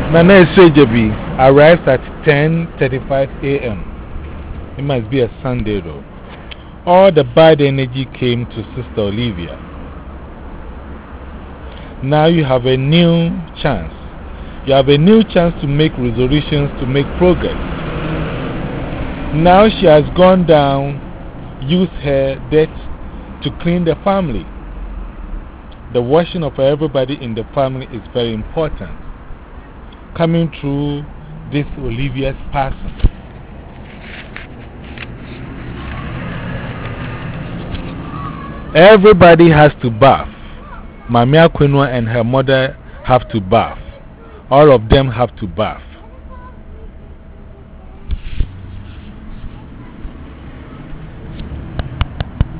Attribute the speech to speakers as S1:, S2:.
S1: Nana Sejabi arrives at 10:35 a.m. It must be a Sunday though. All the bad energy came to Sister Olivia. Now you have a new chance. You have a new chance to make resolutions, to make progress. Now she has gone down, used her debt to clean the family. The washing of everybody in the family is very important. Coming through this Olivia's passing. Everybody has to bath. Mamia Quinoa and her mother have to bath. All of them have to bath.